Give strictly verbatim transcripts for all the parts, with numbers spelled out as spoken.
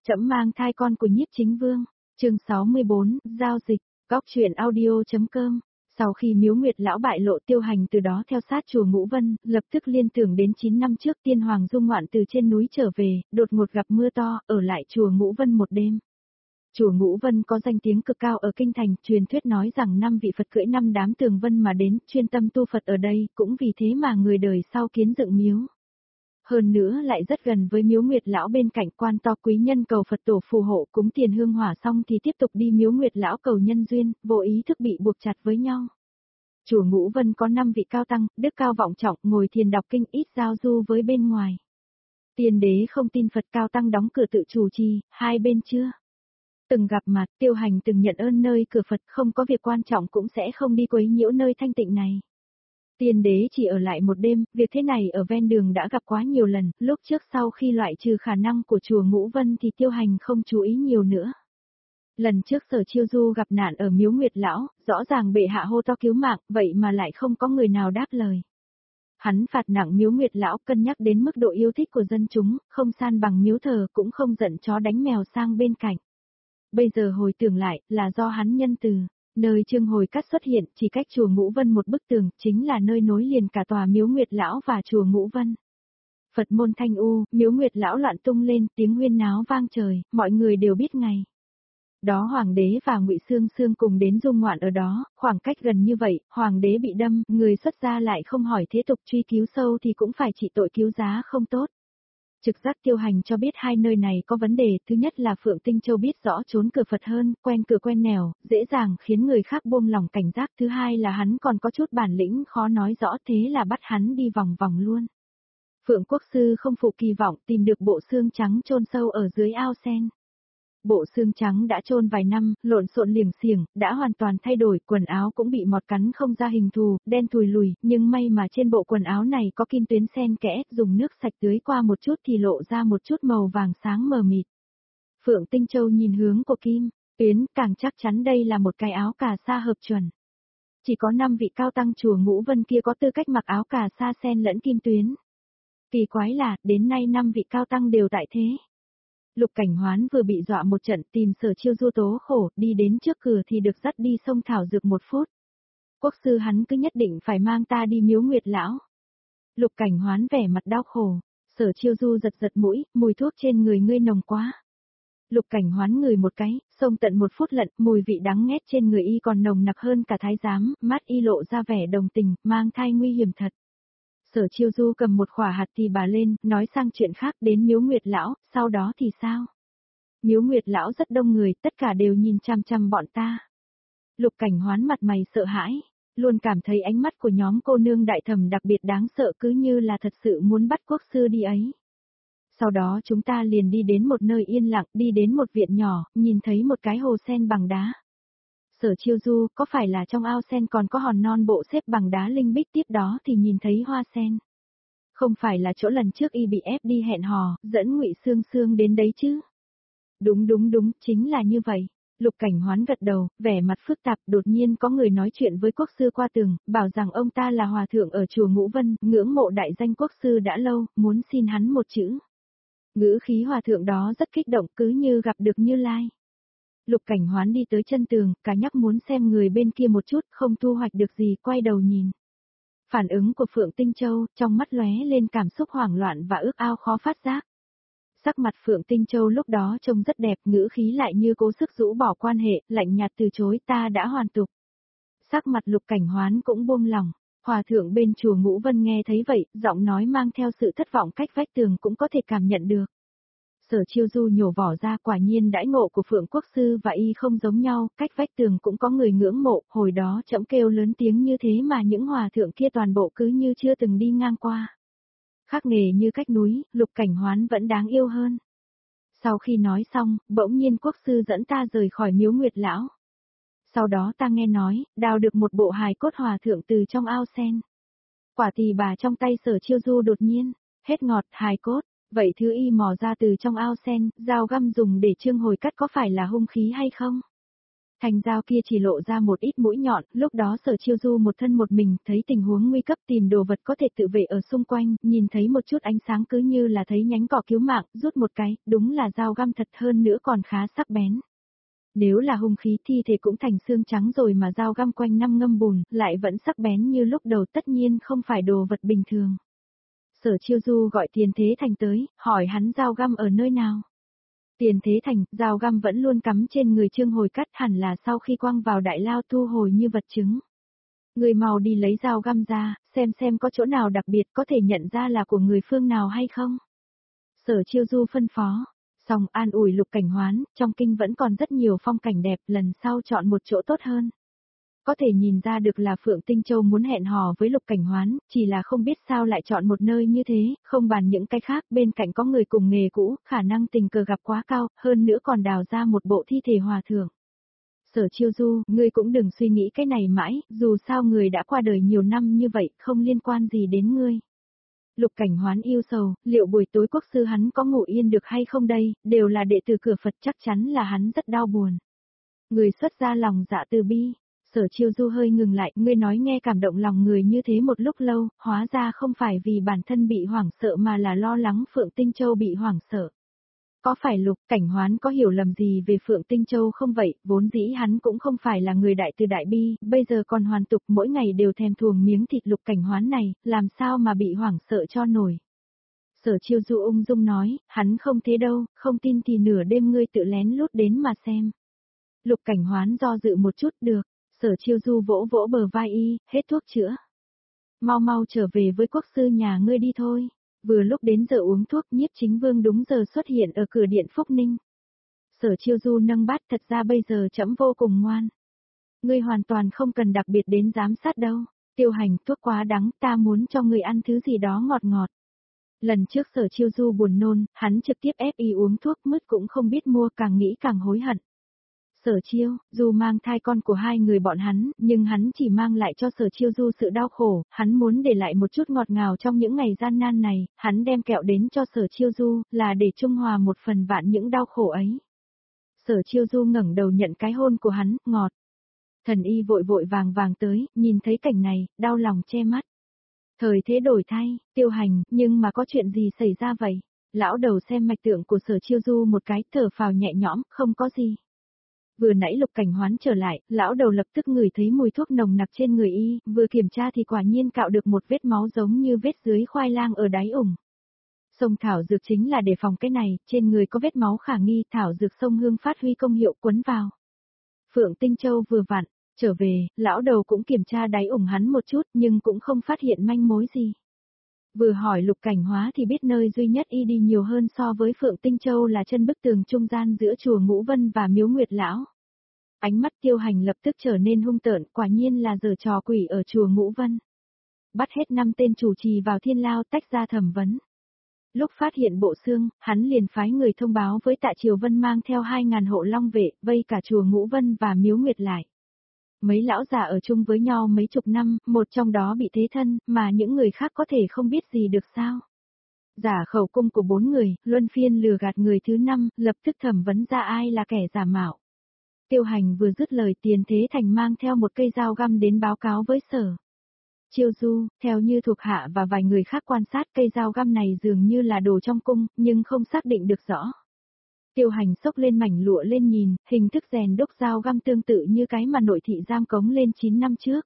Trẫm mang thai con của Nhiếp Chính Vương, chương sáu mươi bốn, giao dịch, góc truyện audio.com. Sau khi Miếu Nguyệt lão bại lộ, Tiêu Hành từ đó theo sát chùa Ngũ Vân, lập tức liên tưởng đến chín năm trước Tiên Hoàng dung ngoạn từ trên núi trở về, đột ngột gặp mưa to, ở lại chùa Ngũ Vân một đêm. Chùa Ngũ Vân có danh tiếng cực cao ở kinh thành, truyền thuyết nói rằng năm vị Phật cưỡi năm đám tường vân mà đến, chuyên tâm tu Phật ở đây, cũng vì thế mà người đời sau kiến dựng miếu. Hơn nữa lại rất gần với Miếu Nguyệt lão, bên cạnh quan to quý nhân cầu Phật tổ phù hộ, cúng tiền hương hỏa xong thì tiếp tục đi Miếu Nguyệt lão cầu nhân duyên, vô ý thức bị buộc chặt với nhau. Chùa Ngũ Vân có năm vị cao tăng, đức cao vọng trọng, ngồi thiền đọc kinh, ít giao du với bên ngoài. Tiên đế không tin Phật, cao tăng đóng cửa tự chủ trì, hai bên chưa từng gặp mặt. Tiêu Hành từng nhận ơn nơi cửa Phật, không có việc quan trọng cũng sẽ không đi quấy nhiễu nơi thanh tịnh này. Tiên đế chỉ ở lại một đêm, việc thế này ở ven đường đã gặp quá nhiều lần, lúc trước sau khi loại trừ khả năng của chùa Ngũ Vân thì Tiêu Hành không chú ý nhiều nữa. Lần trước Sở Chiêu Du gặp nạn ở Miếu Nguyệt lão, rõ ràng bệ hạ hô to cứu mạng, vậy mà lại không có người nào đáp lời. Hắn phạt nặng Miếu Nguyệt lão, cân nhắc đến mức độ yêu thích của dân chúng, không san bằng miếu thờ, cũng không giận chó đánh mèo sang bên cạnh. Bây giờ hồi tưởng lại, là do hắn nhân từ. Nơi Trương Hồi Cắt xuất hiện, chỉ cách chùa Ngũ Vân một bức tường, chính là nơi nối liền cả tòa Miếu Nguyệt lão và chùa Ngũ Vân. Phật môn thanh u, Miếu Nguyệt lão loạn tung lên, tiếng huyên náo vang trời, mọi người đều biết ngày đó hoàng đế và Ngụy Xương Xương cùng đến dung ngoạn ở đó, khoảng cách gần như vậy, hoàng đế bị đâm, người xuất gia lại không hỏi thế tục truy cứu sâu thì cũng phải trị tội cứu giá không tốt. Trực giác Tiêu Hành cho biết hai nơi này có vấn đề, thứ nhất là Phượng Tinh Châu biết rõ trốn cửa Phật hơn, quen cửa quen nẻo, dễ dàng khiến người khác buông lòng cảnh giác, thứ hai là hắn còn có chút bản lĩnh khó nói rõ, thế là bắt hắn đi vòng vòng luôn. Phượng Quốc Sư không phụ kỳ vọng, tìm được bộ xương trắng chôn sâu ở dưới ao sen. Bộ xương trắng đã chôn vài năm, lộn xộn liềng xiềng, đã hoàn toàn thay đổi, quần áo cũng bị mọt cắn không ra hình thù, đen thùi lùi, nhưng may mà trên bộ quần áo này có kim tuyến xen kẽ, dùng nước sạch tưới qua một chút thì lộ ra một chút màu vàng sáng mờ mịt. Phượng Tinh Châu nhìn hướng của kim tuyến, càng chắc chắn đây là một cái áo cà sa hợp chuẩn. Chỉ có năm vị cao tăng chùa Ngũ Vân kia có tư cách mặc áo cà sa xen lẫn kim tuyến. Kỳ quái là, đến nay năm vị cao tăng đều tại thế. Lục Cảnh Hoán vừa bị dọa một trận, tìm Sở Chiêu Du tố khổ, đi đến trước cửa thì được dắt đi sông thảo dược một phút. Quốc sư hắn cứ nhất định phải mang ta đi Miếu Nguyệt lão. Lục Cảnh Hoán vẻ mặt đau khổ, Sở Chiêu Du giật giật mũi, mùi thuốc trên người ngươi nồng quá. Lục Cảnh Hoán ngửi một cái, xông tận một phút lận, mùi vị đắng nghét trên người y còn nồng nặc hơn cả thái giám, mắt y lộ ra vẻ đồng tình, mang thai nguy hiểm thật. Sở Chiêu Du cầm một khỏa hạt tỳ bà lên, nói sang chuyện khác, đến Miếu Nguyệt lão, sau đó thì sao? Miếu Nguyệt lão rất đông người, tất cả đều nhìn chăm chăm bọn ta. Lục Cảnh Hoán mặt mày sợ hãi, luôn cảm thấy ánh mắt của nhóm cô nương đại thẩm đặc biệt đáng sợ, cứ như là thật sự muốn bắt quốc sư đi ấy. Sau đó chúng ta liền đi đến một nơi yên lặng, đi đến một viện nhỏ, nhìn thấy một cái hồ sen bằng đá. Sở Chiêu Du, có phải là trong ao sen còn có hòn non bộ xếp bằng đá linh bích, tiếp đó thì nhìn thấy hoa sen. Không phải là chỗ lần trước y bị ép đi hẹn hò, dẫn Ngụy Xương Xương đến đấy chứ? Đúng đúng đúng, chính là như vậy. Lục Cảnh Hoán gật đầu, vẻ mặt phức tạp, đột nhiên có người nói chuyện với quốc sư qua tường, bảo rằng ông ta là hòa thượng ở chùa Ngũ Vân, ngưỡng mộ đại danh quốc sư đã lâu, muốn xin hắn một chữ. Ngữ khí hòa thượng đó rất kích động, cứ như gặp được Như Lai. Lục Cảnh Hoán đi tới chân tường, cả nhắc muốn xem người bên kia một chút, không thu hoạch được gì, quay đầu nhìn. Phản ứng của Phượng Tinh Châu, trong mắt lóe lên cảm xúc hoảng loạn và ước ao khó phát giác. Sắc mặt Phượng Tinh Châu lúc đó trông rất đẹp, ngữ khí lại như cố sức rũ bỏ quan hệ, lạnh nhạt từ chối, ta đã hoàn tục. Sắc mặt Lục Cảnh Hoán cũng buông lòng. Hòa thượng bên chùa Ngũ Vân nghe thấy vậy, giọng nói mang theo sự thất vọng, cách vách tường cũng có thể cảm nhận được. Sở Chiêu Du nhổ vỏ ra, quả nhiên đãi ngộ của Phượng Quốc sư và y không giống nhau, cách vách tường cũng có người ngưỡng mộ, hồi đó trẫm kêu lớn tiếng như thế mà những hòa thượng kia toàn bộ cứ như chưa từng đi ngang qua. Khác nghề như cách núi, Lục Cảnh Hoán vẫn đáng yêu hơn. Sau khi nói xong, bỗng nhiên quốc sư dẫn ta rời khỏi Miếu Nguyệt lão. Sau đó ta nghe nói, đào được một bộ hài cốt hòa thượng từ trong ao sen. Quả tỳ bà trong tay Sở Chiêu Du đột nhiên, hết ngọt, hài cốt. Vậy thứ y mò ra từ trong ao sen, dao găm dùng để Trương Hồi Cắt có phải là hung khí hay không? Thanh dao kia chỉ lộ ra một ít mũi nhọn, lúc đó Sở Chiêu Du một thân một mình, thấy tình huống nguy cấp tìm đồ vật có thể tự vệ ở xung quanh, nhìn thấy một chút ánh sáng cứ như là thấy nhánh cỏ cứu mạng, rút một cái, đúng là dao găm thật hơn nữa còn khá sắc bén. Nếu là hung khí thi thể cũng thành xương trắng rồi mà dao găm quanh năm ngâm bùn, lại vẫn sắc bén như lúc đầu tất nhiên không phải đồ vật bình thường. Sở Chiêu Du gọi Tiền Thế Thành tới, hỏi hắn dao găm ở nơi nào. Tiền Thế Thành, dao găm vẫn luôn cắm trên người Trương Hồi Cắt, hẳn là sau khi quăng vào đại lao thu hồi như vật chứng. Người mau đi lấy dao găm ra, xem xem có chỗ nào đặc biệt có thể nhận ra là của người phương nào hay không. Sở Chiêu Du phân phó, xong an ủi Lục Cảnh Hoán, trong kinh vẫn còn rất nhiều phong cảnh đẹp, lần sau chọn một chỗ tốt hơn. Có thể nhìn ra được là Phượng Tinh Châu muốn hẹn hò với Lục Cảnh Hoán, chỉ là không biết sao lại chọn một nơi như thế, không bàn những cái khác, bên cạnh có người cùng nghề cũ, khả năng tình cờ gặp quá cao, hơn nữa còn đào ra một bộ thi thể hòa thượng. Sở Chiêu Du, ngươi cũng đừng suy nghĩ cái này mãi, dù sao người đã qua đời nhiều năm như vậy, không liên quan gì đến ngươi. Lục Cảnh Hoán yêu sầu, liệu buổi tối quốc sư hắn có ngủ yên được hay không đây, đều là đệ tử cửa Phật, chắc chắn là hắn rất đau buồn. Người xuất ra lòng dạ từ bi. Sở Chiêu Du hơi ngừng lại, ngươi nói nghe cảm động lòng người như thế một lúc lâu, hóa ra không phải vì bản thân bị hoảng sợ mà là lo lắng Phượng Tinh Châu bị hoảng sợ. Có phải Lục Cảnh Hoán có hiểu lầm gì về Phượng Tinh Châu không vậy, vốn dĩ hắn cũng không phải là người đại từ đại bi, bây giờ còn hoàn tục mỗi ngày đều thèm thuồng miếng thịt Lục Cảnh Hoán này, làm sao mà bị hoảng sợ cho nổi. Sở Chiêu Du ung dung nói, hắn không thế đâu, không tin thì nửa đêm ngươi tự lén lút đến mà xem. Lục Cảnh Hoán do dự một chút, được. Sở Chiêu Du vỗ vỗ bờ vai y, hết thuốc chữa. Mau mau trở về với quốc sư nhà ngươi đi thôi. Vừa lúc đến giờ uống thuốc, Nhiếp Chính Vương đúng giờ xuất hiện ở cửa điện Phúc Ninh. Sở Chiêu Du nâng bát, thật ra bây giờ trẫm vô cùng ngoan. Ngươi hoàn toàn không cần đặc biệt đến giám sát đâu. Tiêu Hành, thuốc quá đắng, ta muốn cho ngươi ăn thứ gì đó ngọt ngọt. Lần trước Sở Chiêu Du buồn nôn, hắn trực tiếp ép y uống thuốc mứt cũng không biết mua, càng nghĩ càng hối hận. Sở Chiêu, dù mang thai con của hai người bọn hắn, nhưng hắn chỉ mang lại cho Sở Chiêu Du sự đau khổ, hắn muốn để lại một chút ngọt ngào trong những ngày gian nan này, hắn đem kẹo đến cho Sở Chiêu Du, là để trung hòa một phần vạn những đau khổ ấy. Sở Chiêu Du ngẩng đầu nhận cái hôn của hắn, ngọt. Thần y vội vội vàng vàng tới, nhìn thấy cảnh này, đau lòng che mắt. Thời thế đổi thay, Tiêu Hành, nhưng mà có chuyện gì xảy ra vậy? Lão đầu xem mạch tượng của Sở Chiêu Du một cái, thở phào nhẹ nhõm, không có gì. Vừa nãy Lục Cảnh Hoán trở lại, lão đầu lập tức ngửi thấy mùi thuốc nồng nặc trên người y, vừa kiểm tra thì quả nhiên cạo được một vết máu giống như vết dưới khoai lang ở đáy ủng. Sông thảo dược chính là để phòng cái này, trên người có vết máu khả nghi, thảo dược sông hương phát huy công hiệu quấn vào. Phượng Tinh Châu vừa vặn, trở về, lão đầu cũng kiểm tra đáy ủng hắn một chút nhưng cũng không phát hiện manh mối gì. Vừa hỏi Lục Cảnh Hóa thì biết nơi duy nhất y đi nhiều hơn so với Phượng Tinh Châu là chân bức tường trung gian giữa chùa Ngũ Vân và miếu Nguyệt Lão. Ánh mắt Tiêu Hành lập tức trở nên hung tợn, quả nhiên là giở trò quỷ ở chùa Ngũ Vân. Bắt hết năm tên chủ trì vào thiên lao tách ra thẩm vấn. Lúc phát hiện bộ xương, hắn liền phái người thông báo với Tạ Triều Vân mang theo hai ngàn hộ long vệ, vây cả chùa Ngũ Vân và miếu Nguyệt lại. Mấy lão già ở chung với nhau mấy chục năm, một trong đó bị thế thân, mà những người khác có thể không biết gì được sao. Giả khẩu cung của bốn người, luân phiên lừa gạt người thứ năm, lập tức thẩm vấn ra ai là kẻ giả mạo. Tiêu Hành vừa dứt lời, Tiền Thế Thành mang theo một cây dao găm đến báo cáo với Sở Chiêu Du, theo như thuộc hạ và vài người khác quan sát, cây dao găm này dường như là đồ trong cung, nhưng không xác định được rõ. Tiêu Hành xốc lên mảnh lụa lên nhìn, hình thức rèn đúc dao găm tương tự như cái mà nội thị giam cống lên chín năm trước.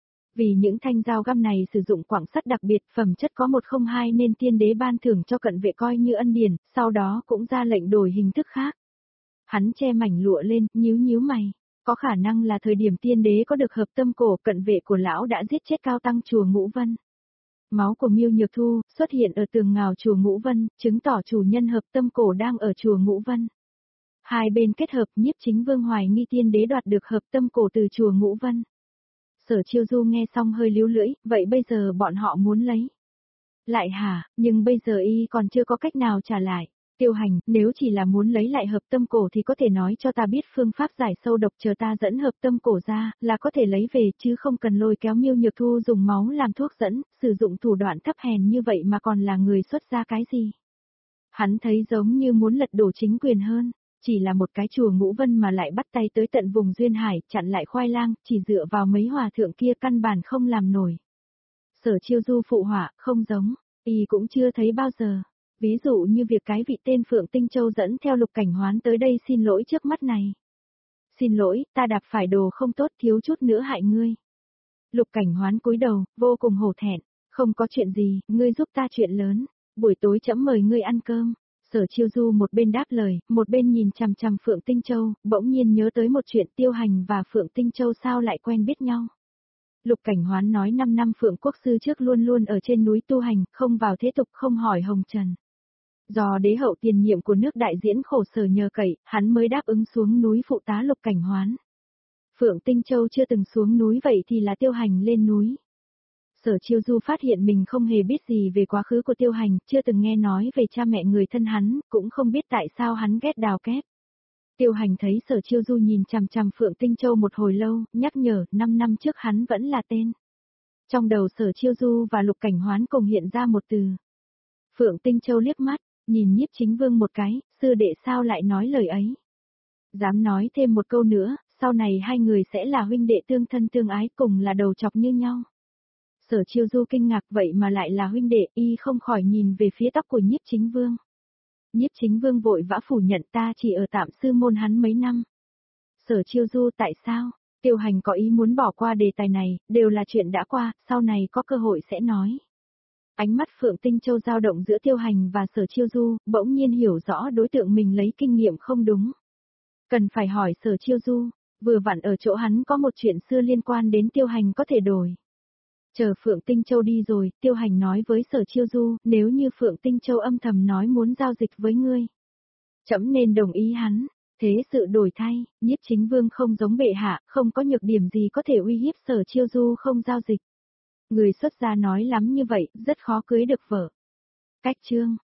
Vì những thanh dao găm này sử dụng quặng sắt đặc biệt, phẩm chất có một không hai nên tiên đế ban thưởng cho cận vệ coi như ân điển, sau đó cũng ra lệnh đổi hình thức khác. Hắn che mảnh lụa lên, nhíu nhíu mày. Có khả năng là thời điểm tiên đế có được hợp tâm cổ, cận vệ của lão đã giết chết cao tăng chùa Ngũ Vân. Máu của Miêu Nhược Thu xuất hiện ở tường ngào chùa Ngũ Vân, chứng tỏ chủ nhân hợp tâm cổ đang ở chùa Ngũ Vân. Hai bên kết hợp, Nhiếp Chính Vương hoài nghi tiên đế đoạt được hợp tâm cổ từ chùa Ngũ Vân. Sở Chiêu Du nghe xong hơi líu lưỡi, vậy bây giờ bọn họ muốn lấy lại hả, nhưng bây giờ y còn chưa có cách nào trả lại. Tiêu Hành, nếu chỉ là muốn lấy lại hợp tâm cổ thì có thể nói cho ta biết phương pháp giải sâu độc, chờ ta dẫn hợp tâm cổ ra, là có thể lấy về chứ không cần lôi kéo Miêu Nhược Thu dùng máu làm thuốc dẫn, sử dụng thủ đoạn thấp hèn như vậy mà còn là người xuất gia cái gì. Hắn thấy giống như muốn lật đổ chính quyền hơn. Chỉ là một cái chùa Ngũ Vân mà lại bắt tay tới tận vùng Duyên Hải, chặn lại khoai lang, chỉ dựa vào mấy hòa thượng kia căn bản không làm nổi. Sở Chiêu Du phụ họa, không giống, y cũng chưa thấy bao giờ. Ví dụ như việc cái vị tên Phượng Tinh Châu dẫn theo Lục Cảnh Hoán tới đây xin lỗi trước mắt này. Xin lỗi, ta đạp phải đồ không tốt, thiếu chút nữa hại ngươi. Lục Cảnh Hoán cúi đầu, vô cùng hổ thẹn, không có chuyện gì, ngươi giúp ta chuyện lớn, buổi tối trẫm mời ngươi ăn cơm. Sở Chiêu Du một bên đáp lời, một bên nhìn chằm chằm Phượng Tinh Châu, bỗng nhiên nhớ tới một chuyện, Tiêu Hành và Phượng Tinh Châu sao lại quen biết nhau. Lục Cảnh Hoán nói năm năm Phượng Quốc Sư trước luôn luôn ở trên núi tu hành, không vào thế tục, không hỏi hồng trần. Do đế hậu tiền nhiệm của nước đại diễn khổ sở nhờ cậy, hắn mới đáp ứng xuống núi phụ tá Lục Cảnh Hoán. Phượng Tinh Châu chưa từng xuống núi vậy thì là Tiêu Hành lên núi. Sở Chiêu Du phát hiện mình không hề biết gì về quá khứ của Tiêu Hành, chưa từng nghe nói về cha mẹ người thân hắn, cũng không biết tại sao hắn ghét Đào Kép. Tiêu Hành thấy Sở Chiêu Du nhìn chằm chằm Phượng Tinh Châu một hồi lâu, nhắc nhở, năm năm trước hắn vẫn là tên. Trong đầu Sở Chiêu Du và Lục Cảnh Hoán cùng hiện ra một từ. Phượng Tinh Châu liếc mắt, nhìn Nhiếp Chính Vương một cái, sư đệ sao lại nói lời ấy. Dám nói thêm một câu nữa, sau này hai người sẽ là huynh đệ tương thân tương ái, cùng là đầu chọc như nhau. Sở Chiêu Du kinh ngạc, vậy mà lại là huynh đệ, y không khỏi nhìn về phía tóc của Nhiếp Chính Vương. Nhiếp Chính Vương vội vã phủ nhận, ta chỉ ở tạm sư môn hắn mấy năm. Sở Chiêu Du, tại sao? Tiêu Hành có ý muốn bỏ qua đề tài này, đều là chuyện đã qua, sau này có cơ hội sẽ nói. Ánh mắt Phượng Tinh Châu dao động giữa Tiêu Hành và Sở Chiêu Du, bỗng nhiên hiểu rõ đối tượng mình lấy kinh nghiệm không đúng. Cần phải hỏi Sở Chiêu Du, vừa vặn ở chỗ hắn có một chuyện xưa liên quan đến Tiêu Hành có thể đổi. Chờ Phượng Tinh Châu đi rồi, Tiêu Hành nói với Sở Chiêu Du, nếu như Phượng Tinh Châu âm thầm nói muốn giao dịch với ngươi, trẫm nên đồng ý hắn, thế sự đổi thay, Nhiếp Chính Vương không giống bệ hạ, không có nhược điểm gì có thể uy hiếp Sở Chiêu Du không giao dịch. Người xuất gia nói lắm như vậy, rất khó cưới được vợ. Cách chương